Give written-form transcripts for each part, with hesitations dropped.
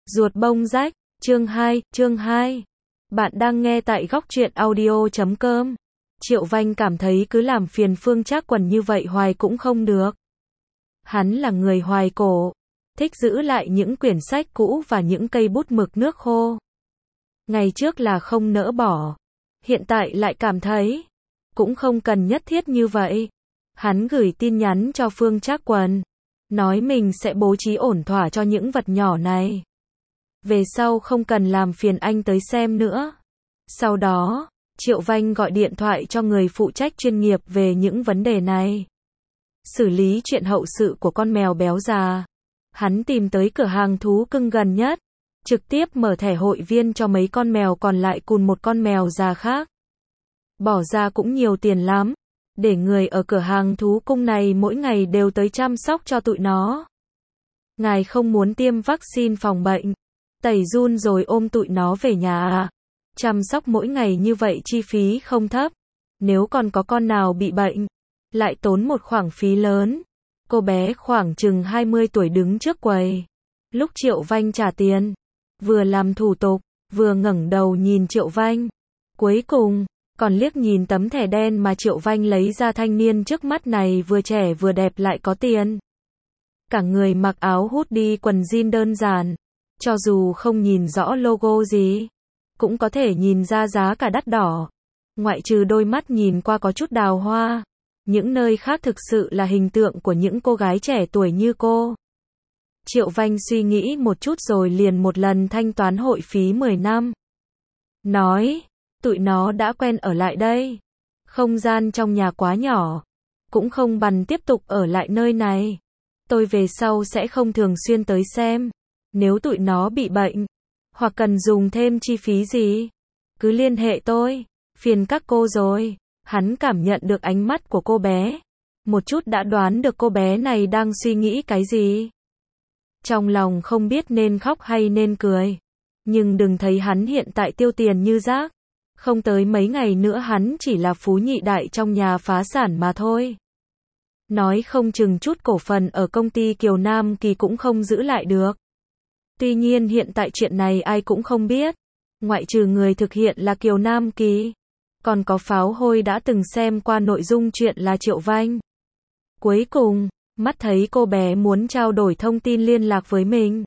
Ruột bông rách, chương 2. Bạn đang nghe tại góc truyện audio.com. Triệu Vanh cảm thấy cứ làm phiền Phương Trác Quần như vậy hoài cũng không được. Hắn là người hoài cổ, thích giữ lại những quyển sách cũ và những cây bút mực nước khô. Ngày trước là không nỡ bỏ, hiện tại lại cảm thấy cũng không cần nhất thiết như vậy. Hắn gửi tin nhắn cho Phương Trác Quần, nói mình sẽ bố trí ổn thỏa cho những vật nhỏ này. Về sau không cần làm phiền anh tới xem nữa. Sau đó, Triệu Vanh gọi điện thoại cho người phụ trách chuyên nghiệp về những vấn đề này. Xử lý chuyện hậu sự của con mèo béo già. Hắn tìm tới cửa hàng thú cưng gần nhất, trực tiếp mở thẻ hội viên cho mấy con mèo còn lại cùng một con mèo già khác. Bỏ ra cũng nhiều tiền lắm, để người ở cửa hàng thú cưng này mỗi ngày đều tới chăm sóc cho tụi nó. Ngài không muốn tiêm vaccine phòng bệnh, tẩy giun rồi ôm tụi nó về nhà à? Chăm sóc mỗi ngày như vậy chi phí không thấp. Nếu còn có con nào bị bệnh, lại tốn một khoản phí lớn. Cô bé khoảng chừng 20 tuổi đứng trước quầy. Lúc Triệu Vanh trả tiền, vừa làm thủ tục, vừa ngẩng đầu nhìn Triệu Vanh. Cuối cùng, còn liếc nhìn tấm thẻ đen mà Triệu Vanh lấy ra. Thanh niên trước mắt này vừa trẻ vừa đẹp lại có tiền. Cả người mặc áo hoodie quần jean đơn giản, cho dù không nhìn rõ logo gì, cũng có thể nhìn ra giá cả đắt đỏ. Ngoại trừ đôi mắt nhìn qua có chút đào hoa, những nơi khác thực sự là hình tượng của những cô gái trẻ tuổi như cô. Triệu Vanh suy nghĩ một chút rồi liền một lần thanh toán hội phí 10 năm. Nói, tụi nó đã quen ở lại đây. Không gian trong nhà quá nhỏ, cũng không bằng tiếp tục ở lại nơi này. Tôi về sau sẽ không thường xuyên tới xem. Nếu tụi nó bị bệnh, hoặc cần dùng thêm chi phí gì, cứ liên hệ tôi. Phiền các cô rồi. Hắn cảm nhận được ánh mắt của cô bé, một chút đã đoán được cô bé này đang suy nghĩ cái gì. Trong lòng không biết nên khóc hay nên cười. Nhưng đừng thấy hắn hiện tại tiêu tiền như rác. Không tới mấy ngày nữa hắn chỉ là phú nhị đại trong nhà phá sản mà thôi. Nói không chừng chút cổ phần ở công ty Kiều Nam Kỳ cũng không giữ lại được. Tuy nhiên hiện tại chuyện này ai cũng không biết. Ngoại trừ người thực hiện là Kiều Nam Kỳ. Còn có pháo hôi đã từng xem qua nội dung chuyện là Triệu Vanh. Cuối cùng, mắt thấy cô bé muốn trao đổi thông tin liên lạc với mình.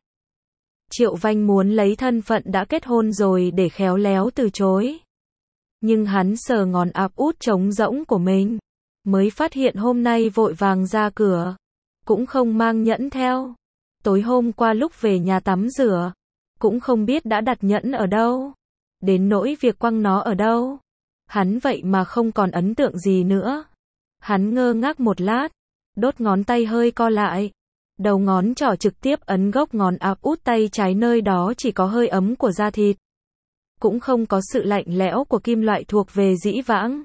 Triệu Vanh muốn lấy thân phận đã kết hôn rồi để khéo léo từ chối. Nhưng hắn sờ ngón áp út trống rỗng của mình, mới phát hiện hôm nay vội vàng ra cửa, cũng không mang nhẫn theo. Tối hôm qua lúc về nhà tắm rửa, cũng không biết đã đặt nhẫn ở đâu. Đến nỗi việc quăng nó ở đâu, hắn vậy mà không còn ấn tượng gì nữa. Hắn ngơ ngác một lát, đốt ngón tay hơi co lại. Đầu ngón trỏ trực tiếp ấn gốc ngón áp út tay trái, nơi đó chỉ có hơi ấm của da thịt. Cũng không có sự lạnh lẽo của kim loại thuộc về dĩ vãng.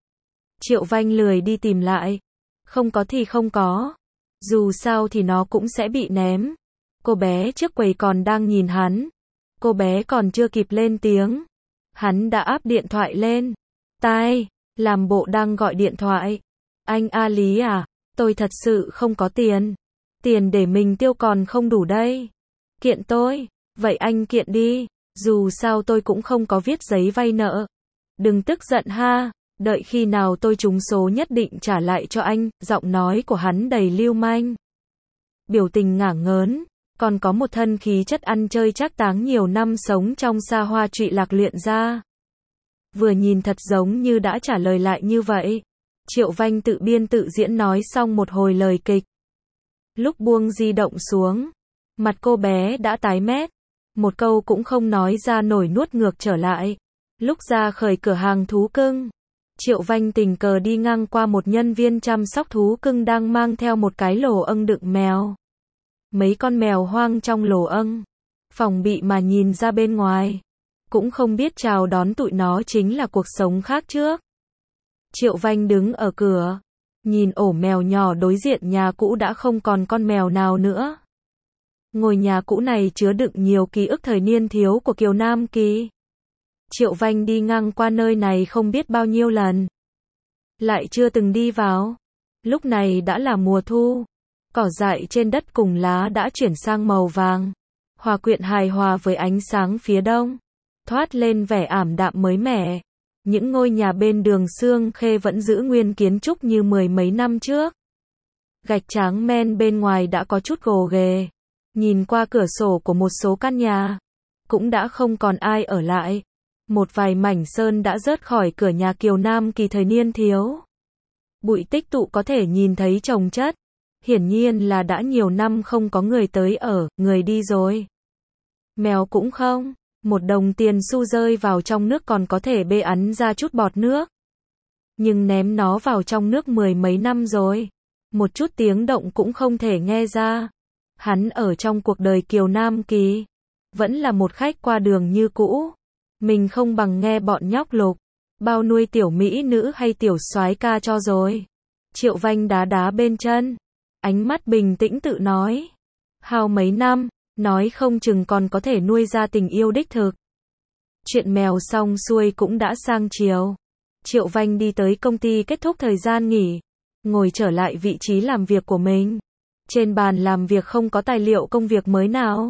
Triệu Vanh lười đi tìm lại. Không có thì không có. Dù sao thì nó cũng sẽ bị ném. Cô bé trước quầy còn đang nhìn hắn. Cô bé còn chưa kịp lên tiếng, hắn đã áp điện thoại lên tai, làm bộ đang gọi điện thoại. Anh A Lý à, tôi thật sự không có tiền. Tiền để mình tiêu còn không đủ đây. Kiện tôi. Vậy anh kiện đi. Dù sao tôi cũng không có viết giấy vay nợ. Đừng tức giận ha. Đợi khi nào tôi trúng số nhất định trả lại cho anh. Giọng nói của hắn đầy lưu manh. Biểu tình ngả ngớn. Còn có một thân khí chất ăn chơi trác táng nhiều năm sống trong xa hoa trụy lạc luyện ra. Vừa nhìn thật giống như đã trả lời lại như vậy. Triệu Vanh tự biên tự diễn nói xong một hồi lời kịch. Lúc buông di động xuống, mặt cô bé đã tái mét. Một câu cũng không nói ra nổi nuốt ngược trở lại. Lúc ra khởi cửa hàng thú cưng, Triệu Vanh tình cờ đi ngang qua một nhân viên chăm sóc thú cưng đang mang theo một cái lồ âng đựng mèo. Mấy con mèo hoang trong lồ âng, phòng bị mà nhìn ra bên ngoài. Cũng không biết chào đón tụi nó chính là cuộc sống khác trước. Triệu Vanh đứng ở cửa, nhìn ổ mèo nhỏ đối diện nhà cũ đã không còn con mèo nào nữa. Ngôi nhà cũ này chứa đựng nhiều ký ức thời niên thiếu của Kiều Nam Kỳ. Triệu Vanh đi ngang qua nơi này không biết bao nhiêu lần, lại chưa từng đi vào. Lúc này đã là mùa thu, cỏ dại trên đất cùng lá đã chuyển sang màu vàng. hòa quyện hài hòa với ánh sáng phía đông, thoát lên vẻ ảm đạm mới mẻ. Những ngôi nhà bên đường Xương Khê vẫn giữ nguyên kiến trúc như mười mấy năm trước. Gạch tráng men bên ngoài đã có chút gồ ghề. Nhìn qua cửa sổ của một số căn nhà, cũng đã không còn ai ở lại. Một vài mảnh sơn đã rớt khỏi cửa nhà Kiều Nam Kỳ thời niên thiếu. Bụi tích tụ có thể nhìn thấy chồng chất. Hiển nhiên là đã nhiều năm không có người tới ở, người đi rồi. Mèo cũng không. Một đồng tiền xu rơi vào trong nước còn có thể bê ắn ra chút bọt nước. Nhưng ném nó vào trong nước mười mấy năm rồi. Một chút tiếng động cũng không thể nghe ra. Hắn ở trong cuộc đời Kiều Nam Kỳ. Vẫn là một khách qua đường như cũ. Mình không bằng nghe bọn nhóc Lục. Bao nuôi tiểu mỹ nữ hay tiểu soái ca cho rồi. Triệu Vanh đá đá bên chân. Ánh mắt bình tĩnh tự nói. Hao mấy năm, nói không chừng còn có thể nuôi ra tình yêu đích thực. Chuyện mèo xong xuôi cũng đã sang chiều. Triệu Vanh đi tới công ty kết thúc thời gian nghỉ. Ngồi trở lại vị trí làm việc của mình. Trên bàn làm việc không có tài liệu công việc mới nào.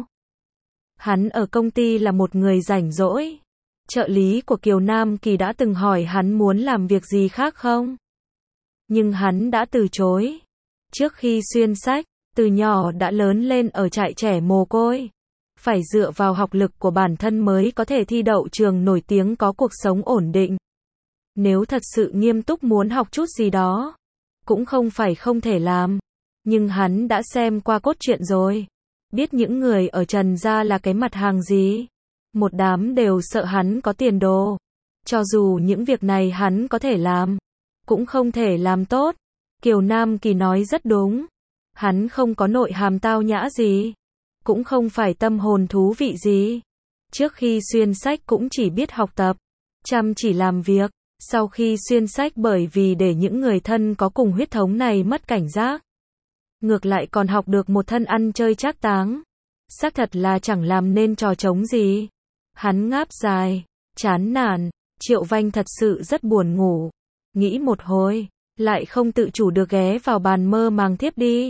Hắn ở công ty là một người rảnh rỗi. Trợ lý của Kiều Nam Kỳ đã từng hỏi hắn muốn làm việc gì khác không. Nhưng hắn đã từ chối. Trước khi xuyên sách, từ nhỏ đã lớn lên ở trại trẻ mồ côi. Phải dựa vào học lực của bản thân mới có thể thi đậu trường nổi tiếng có cuộc sống ổn định. Nếu thật sự nghiêm túc muốn học chút gì đó, cũng không phải không thể làm. Nhưng hắn đã xem qua cốt truyện rồi. Biết những người ở Trần gia là cái mặt hàng gì. Một đám đều sợ hắn có tiền đồ. Cho dù những việc này hắn có thể làm, cũng không thể làm tốt. Kiều Nam Kỳ nói rất đúng. Hắn không có nội hàm tao nhã gì. Cũng không phải tâm hồn thú vị gì. Trước khi xuyên sách cũng chỉ biết học tập. Chăm chỉ làm việc. Sau khi xuyên sách bởi vì để những người thân có cùng huyết thống này mất cảnh giác. Ngược lại còn học được một thân ăn chơi trác táng. Xác thật là chẳng làm nên trò trống gì. Hắn ngáp dài, chán nản. Triệu Vanh thật sự rất buồn ngủ. Nghĩ một hồi, lại không tự chủ được ghé vào bàn mơ màng thiếp đi.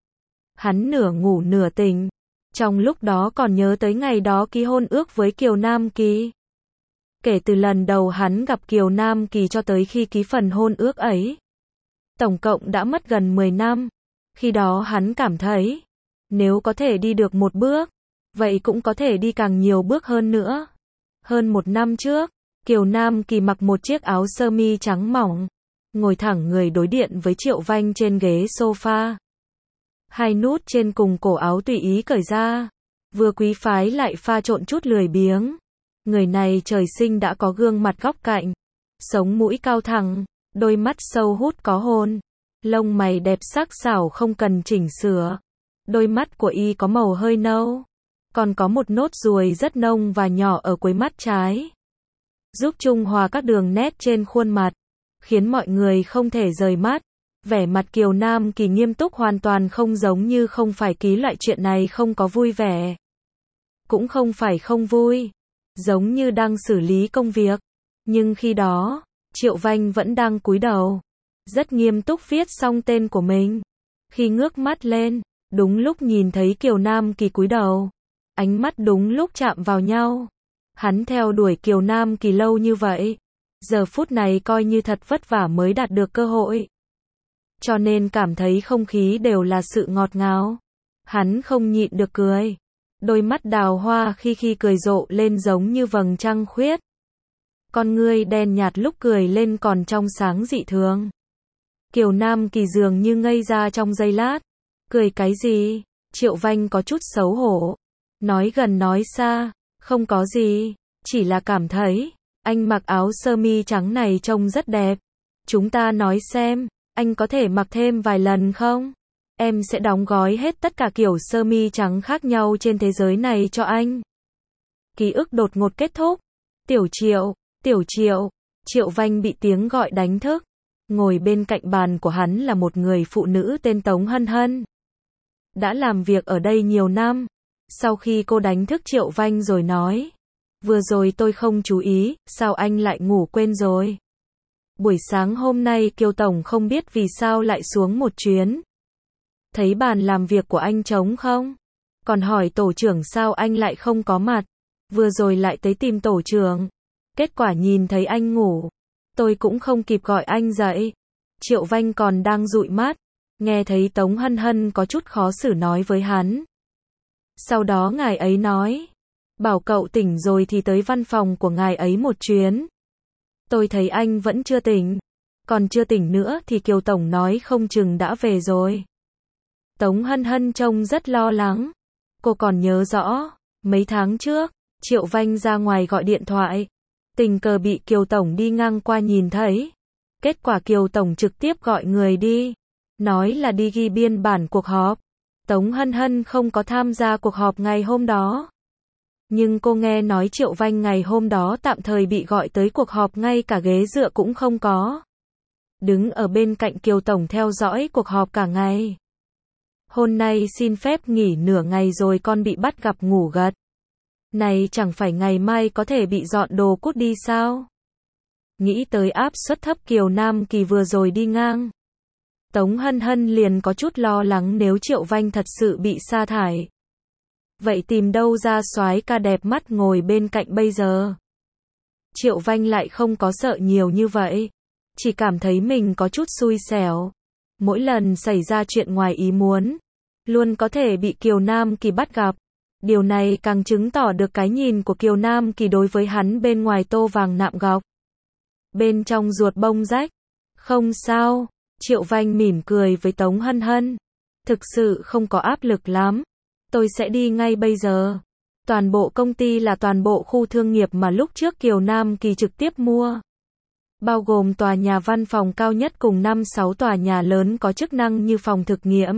Hắn nửa ngủ nửa tỉnh. Trong lúc đó còn nhớ tới ngày đó ký hôn ước với Kiều Nam Kỳ. Kể từ lần đầu hắn gặp Kiều Nam Kỳ cho tới khi ký phần hôn ước ấy, tổng cộng đã mất gần 10 năm. Khi đó hắn cảm thấy, nếu có thể đi được một bước, vậy cũng có thể đi càng nhiều bước hơn nữa. Hơn một năm trước, Kiều Nam Kỳ mặc một chiếc áo sơ mi trắng mỏng, ngồi thẳng người đối diện với Triệu Vanh trên ghế sofa. Hai nút trên cùng cổ áo tùy ý cởi ra, vừa quý phái lại pha trộn chút lười biếng. Người này trời sinh đã có gương mặt góc cạnh, sống mũi cao thẳng, đôi mắt sâu hút có hồn, lông mày đẹp sắc sảo không cần chỉnh sửa. Đôi mắt của y có màu hơi nâu, còn có một nốt ruồi rất nông và nhỏ ở cuối mắt trái, giúp trung hòa các đường nét trên khuôn mặt, khiến mọi người không thể rời mắt. Vẻ mặt Kiều Nam Kỳ nghiêm túc hoàn toàn không giống như không phải ký loại chuyện này không có vui vẻ. Cũng không phải không vui, giống như đang xử lý công việc. Nhưng khi đó, Triệu Vanh vẫn đang cúi đầu, rất nghiêm túc viết xong tên của mình. Khi ngước mắt lên, đúng lúc nhìn thấy Kiều Nam Kỳ cúi đầu, ánh mắt đúng lúc chạm vào nhau. Hắn theo đuổi Kiều Nam Kỳ lâu như vậy, giờ phút này coi như thật vất vả mới đạt được cơ hội. Cho nên cảm thấy không khí đều là sự ngọt ngào. Hắn không nhịn được cười. Đôi mắt đào hoa khi cười rộ lên giống như vầng trăng khuyết. Con ngươi đen nhạt lúc cười lên còn trong sáng dị thường. Kiều Nam Kỳ dường như ngây ra trong giây lát. Cười cái gì? Triệu Vanh có chút xấu hổ. Nói gần nói xa, không có gì, chỉ là cảm thấy anh mặc áo sơ mi trắng này trông rất đẹp. Chúng ta nói xem, anh có thể mặc thêm vài lần không? Em sẽ đóng gói hết tất cả kiểu sơ mi trắng khác nhau trên thế giới này cho anh. Ký ức đột ngột kết thúc. Tiểu Triệu. Triệu Vanh bị tiếng gọi đánh thức. Ngồi bên cạnh bàn của hắn là một người phụ nữ tên Tống Hân Hân. Đã làm việc ở đây nhiều năm. Sau khi cô đánh thức Triệu Vanh rồi nói. Vừa rồi tôi không chú ý, sao anh lại ngủ quên rồi? Buổi sáng hôm nay Kiều Tổng không biết vì sao lại xuống một chuyến. Thấy bàn làm việc của anh trống không? còn hỏi tổ trưởng sao anh lại không có mặt, vừa rồi lại tới tìm tổ trưởng. Kết quả nhìn thấy anh ngủ, tôi cũng không kịp gọi anh dậy. Triệu Vanh còn đang dụi mắt, nghe thấy Tống Hân Hân có chút khó xử nói với hắn. Sau đó ngài ấy nói, bảo cậu tỉnh rồi thì tới văn phòng của ngài ấy một chuyến. Tôi thấy anh vẫn chưa tỉnh, còn chưa tỉnh nữa thì Kiều Tổng nói không chừng đã về rồi. Tống Hân Hân trông rất lo lắng. Cô còn nhớ rõ, mấy tháng trước, Triệu Vanh ra ngoài gọi điện thoại, tình cờ bị Kiều Tổng đi ngang qua nhìn thấy. Kết quả Kiều Tổng trực tiếp gọi người đi, nói là đi ghi biên bản cuộc họp. Tống Hân Hân không có tham gia cuộc họp ngày hôm đó. Nhưng cô nghe nói Triệu Vanh ngày hôm đó tạm thời bị gọi tới cuộc họp ngay cả ghế dựa cũng không có. Đứng ở bên cạnh Kiều Tổng theo dõi cuộc họp cả ngày. Hôm nay xin phép nghỉ nửa ngày rồi con bị bắt gặp ngủ gật. Này chẳng phải ngày mai có thể bị dọn đồ cút đi sao? Nghĩ tới áp suất thấp Kiều Nam Kỳ vừa rồi đi ngang. Tống Hân Hân liền có chút lo lắng nếu Triệu Vanh thật sự bị sa thải. Vậy tìm đâu ra soái ca đẹp mắt ngồi bên cạnh bây giờ? Triệu Vanh lại không có sợ nhiều như vậy. Chỉ cảm thấy mình có chút xui xẻo. Mỗi lần xảy ra chuyện ngoài ý muốn, luôn có thể bị Kiều Nam Kỳ bắt gặp. Điều này càng chứng tỏ được cái nhìn của Kiều Nam Kỳ đối với hắn bên ngoài tô vàng nạm ngọc, bên trong ruột bông rách. Không sao, Triệu Vanh mỉm cười với Tống Hân Hân. Thực sự không có áp lực lắm. Tôi sẽ đi ngay bây giờ. Toàn bộ công ty là toàn bộ khu thương nghiệp mà lúc trước Kiều Nam Kỳ trực tiếp mua. Bao gồm tòa nhà văn phòng cao nhất cùng 5-6 tòa nhà lớn có chức năng như phòng thực nghiệm,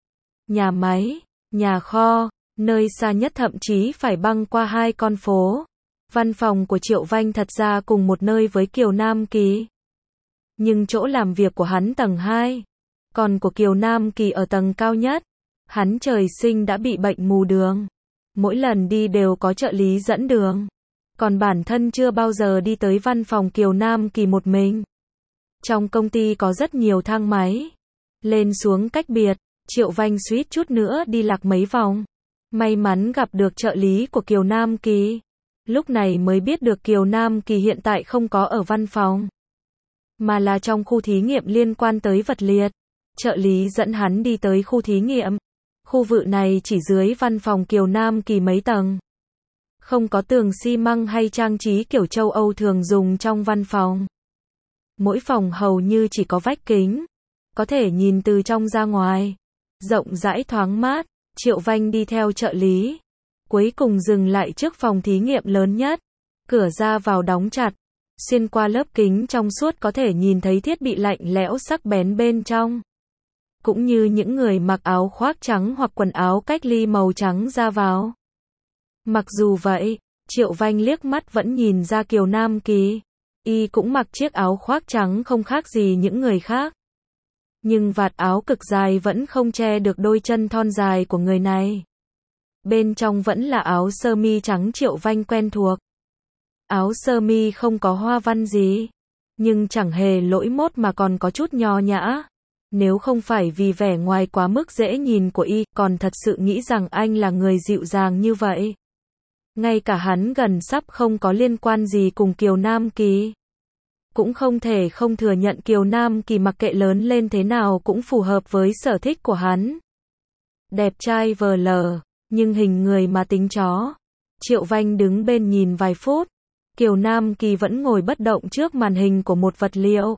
nhà máy, nhà kho, nơi xa nhất thậm chí phải băng qua 2 con phố. Văn phòng của Triệu Vanh thật ra cùng một nơi với Kiều Nam Kỳ. Nhưng chỗ làm việc của hắn tầng 2, còn của Kiều Nam Kỳ ở tầng cao nhất. Hắn trời sinh đã bị bệnh mù đường. Mỗi lần đi đều có trợ lý dẫn đường. Còn bản thân chưa bao giờ đi tới văn phòng Kiều Nam Kỳ một mình. Trong công ty có rất nhiều thang máy. Lên xuống cách biệt, Triệu Vanh suýt chút nữa đi lạc mấy vòng. May mắn gặp được trợ lý của Kiều Nam Kỳ. Lúc này mới biết được Kiều Nam Kỳ hiện tại không có ở văn phòng, mà là trong khu thí nghiệm liên quan tới vật liệt. Trợ lý dẫn hắn đi tới khu thí nghiệm. Khu vực này chỉ dưới văn phòng Kiều Nam Kỳ mấy tầng. Không có tường xi măng hay trang trí kiểu châu Âu thường dùng trong văn phòng. Mỗi phòng hầu như chỉ có vách kính, có thể nhìn từ trong ra ngoài. Rộng rãi thoáng mát. Triệu Vanh đi theo trợ lý. Cuối cùng dừng lại trước phòng thí nghiệm lớn nhất. Cửa ra vào đóng chặt. Xuyên qua lớp kính trong suốt có thể nhìn thấy thiết bị lạnh lẽo sắc bén bên trong. Cũng như những người mặc áo khoác trắng hoặc quần áo cách ly màu trắng ra vào. Mặc dù vậy, Triệu Vanh liếc mắt vẫn nhìn ra Kiều Nam Kỳ. Y cũng mặc chiếc áo khoác trắng không khác gì những người khác. Nhưng vạt áo cực dài vẫn không che được đôi chân thon dài của người này. Bên trong vẫn là áo sơ mi trắng Triệu Vanh quen thuộc. Áo sơ mi không có hoa văn gì, nhưng chẳng hề lỗi mốt mà còn có chút nho nhã. Nếu không phải vì vẻ ngoài quá mức dễ nhìn của y, còn thật sự nghĩ rằng anh là người dịu dàng như vậy. Ngay cả hắn gần sắp không có liên quan gì cùng Kiều Nam Kỳ. Cũng không thể không thừa nhận Kiều Nam Kỳ mặc kệ lớn lên thế nào cũng phù hợp với sở thích của hắn. Đẹp trai vờ lờ, nhưng hình người mà tính chó. Triệu Vanh đứng bên nhìn vài phút. Kiều Nam Kỳ vẫn ngồi bất động trước màn hình của một vật liệu.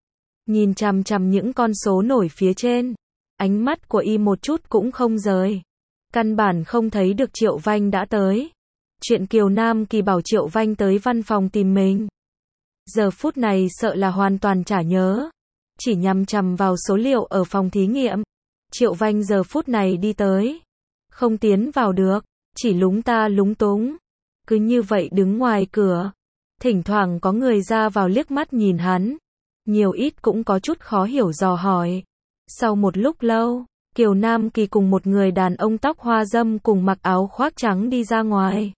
Nhìn chằm chằm những con số nổi phía trên. Ánh mắt của y một chút cũng không rời. Căn bản không thấy được Triệu Vanh đã tới. Chuyện Kiều Nam Kỳ bảo Triệu Vanh tới văn phòng tìm mình. Giờ phút này sợ là hoàn toàn chả nhớ. Chỉ nhằm chằm vào số liệu ở phòng thí nghiệm. Triệu Vanh giờ phút này đi tới. Không tiến vào được. Chỉ lúng ta lúng túng. Cứ như vậy đứng ngoài cửa. Thỉnh thoảng có người ra vào liếc mắt nhìn hắn. Nhiều ít cũng có chút khó hiểu dò hỏi. Sau một lúc lâu, Kiều Nam Kỳ cùng một người đàn ông tóc hoa râm cùng mặc áo khoác trắng đi ra ngoài.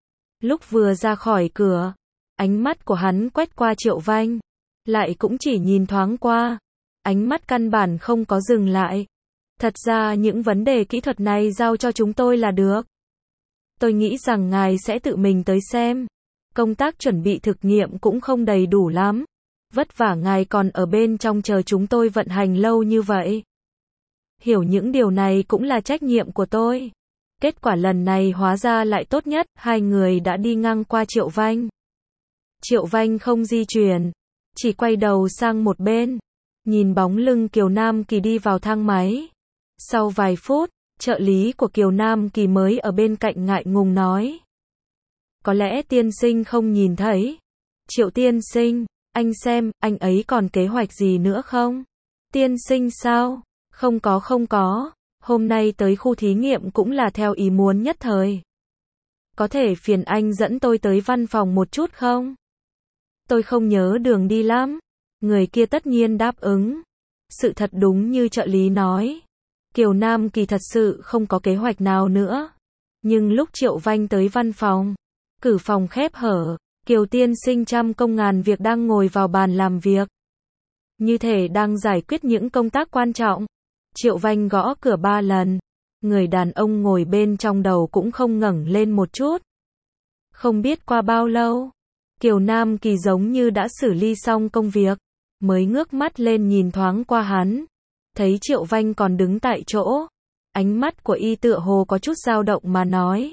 Lúc vừa ra khỏi cửa, ánh mắt của hắn quét qua Triệu Vanh. Lại cũng chỉ nhìn thoáng qua. Ánh mắt căn bản không có dừng lại. Thật ra những vấn đề kỹ thuật này giao cho chúng tôi là được. Tôi nghĩ rằng ngài sẽ tự mình tới xem. Công tác chuẩn bị thực nghiệm cũng không đầy đủ lắm. Vất vả ngài còn ở bên trong chờ chúng tôi vận hành lâu như vậy. Hiểu những điều này cũng là trách nhiệm của tôi. Kết quả lần này hóa ra lại tốt nhất, hai người đã đi ngang qua Triệu Vanh. Triệu Vanh không di chuyển, chỉ quay đầu sang một bên, nhìn bóng lưng Kiều Nam Kỳ đi vào thang máy. Sau vài phút, trợ lý của Kiều Nam Kỳ mới ở bên cạnh ngại ngùng nói. Có lẽ tiên sinh không nhìn thấy. Triệu tiên sinh, anh xem, anh ấy còn kế hoạch gì nữa không? Tiên sinh sao? Không có. Hôm nay tới khu thí nghiệm cũng là theo ý muốn nhất thời. Có thể phiền anh dẫn tôi tới văn phòng một chút không? Tôi không nhớ đường đi lắm. Người kia tất nhiên đáp ứng. Sự thật đúng như trợ lý nói. Kiều Nam Kỳ thật sự không có kế hoạch nào nữa. Nhưng lúc Triệu Vanh tới văn phòng, cửa phòng khép hở, Kiều tiên sinh trăm công ngàn việc đang ngồi vào bàn làm việc. Như thể đang giải quyết những công tác quan trọng. Triệu Vanh gõ cửa 3 lần. Người đàn ông ngồi bên trong đầu cũng không ngẩng lên một chút. Không biết qua bao lâu, Kiều Nam Kỳ giống như đã xử lý xong công việc, mới ngước mắt lên nhìn thoáng qua hắn. Thấy Triệu Vanh còn đứng tại chỗ. Ánh mắt của y tựa hồ có chút dao động mà nói.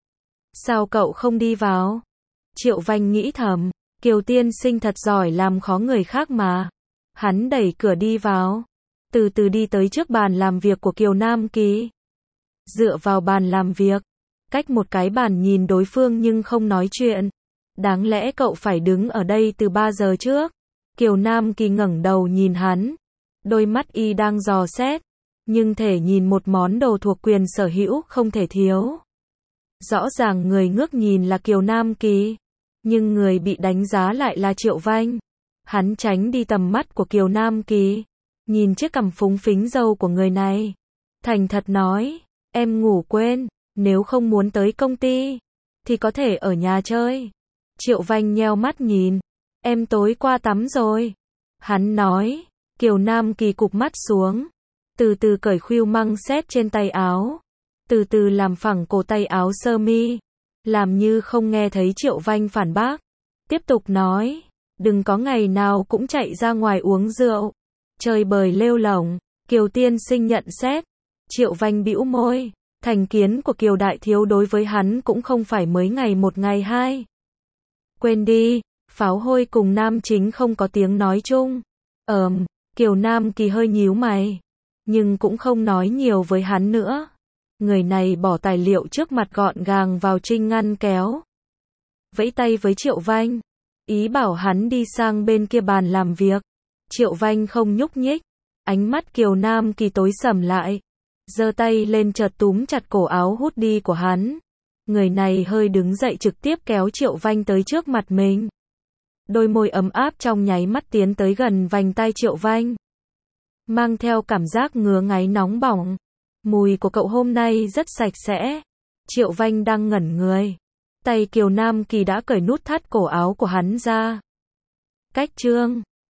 Sao cậu không đi vào? Triệu Vanh nghĩ thầm, Kiều tiên sinh thật giỏi làm khó người khác mà. Hắn đẩy cửa đi vào. Từ từ đi tới trước bàn làm việc của Kiều Nam Kỳ. Dựa vào bàn làm việc. Cách một cái bàn nhìn đối phương nhưng không nói chuyện. Đáng lẽ cậu phải đứng ở đây từ 3 giờ trước. Kiều Nam Kỳ ngẩng đầu nhìn hắn. Đôi mắt y đang dò xét. Nhưng thể nhìn một món đồ thuộc quyền sở hữu không thể thiếu. Rõ ràng người ngước nhìn là Kiều Nam Kỳ. Nhưng người bị đánh giá lại là Triệu Vanh. Hắn tránh đi tầm mắt của Kiều Nam Kỳ. Nhìn chiếc cằm phúng phính râu của người này. Thành thật nói, em ngủ quên, nếu không muốn tới công ty, thì có thể ở nhà chơi. Triệu Vanh nheo mắt nhìn, em tối qua tắm rồi. Hắn nói, Kiều Nam Kỳ cụp mắt xuống, từ từ cởi khuỷu măng xét trên tay áo, từ từ làm phẳng cổ tay áo sơ mi, làm như không nghe thấy Triệu Vanh phản bác. Tiếp tục nói, đừng có ngày nào cũng chạy ra ngoài uống rượu. Chơi bời lêu lổng, Kiều tiên sinh nhận xét. Triệu Vanh bĩu môi, thành kiến của Kiều đại thiếu đối với hắn cũng không phải mới ngày một ngày hai. Quên đi, Pháo Hôi cùng nam chính không có tiếng nói chung. Kiều Nam Kỳ hơi nhíu mày, nhưng cũng không nói nhiều với hắn nữa. Người này bỏ tài liệu trước mặt gọn gàng vào trinh ngăn kéo. Vẫy tay với Triệu Vanh, ý bảo hắn đi sang bên kia bàn làm việc. Triệu Vanh không nhúc nhích, ánh mắt Kiều Nam Kỳ tối sầm lại, giơ tay lên chợt túm chặt cổ áo hoodie của hắn. Người này hơi đứng dậy trực tiếp kéo Triệu Vanh tới trước mặt mình. Đôi môi ấm áp trong nháy mắt tiến tới gần vành tay Triệu Vanh, mang theo cảm giác ngứa ngáy nóng bỏng. Mùi của cậu hôm nay rất sạch sẽ. Triệu Vanh đang ngẩn người, tay Kiều Nam Kỳ đã cởi nút thắt cổ áo của hắn ra. Cách chương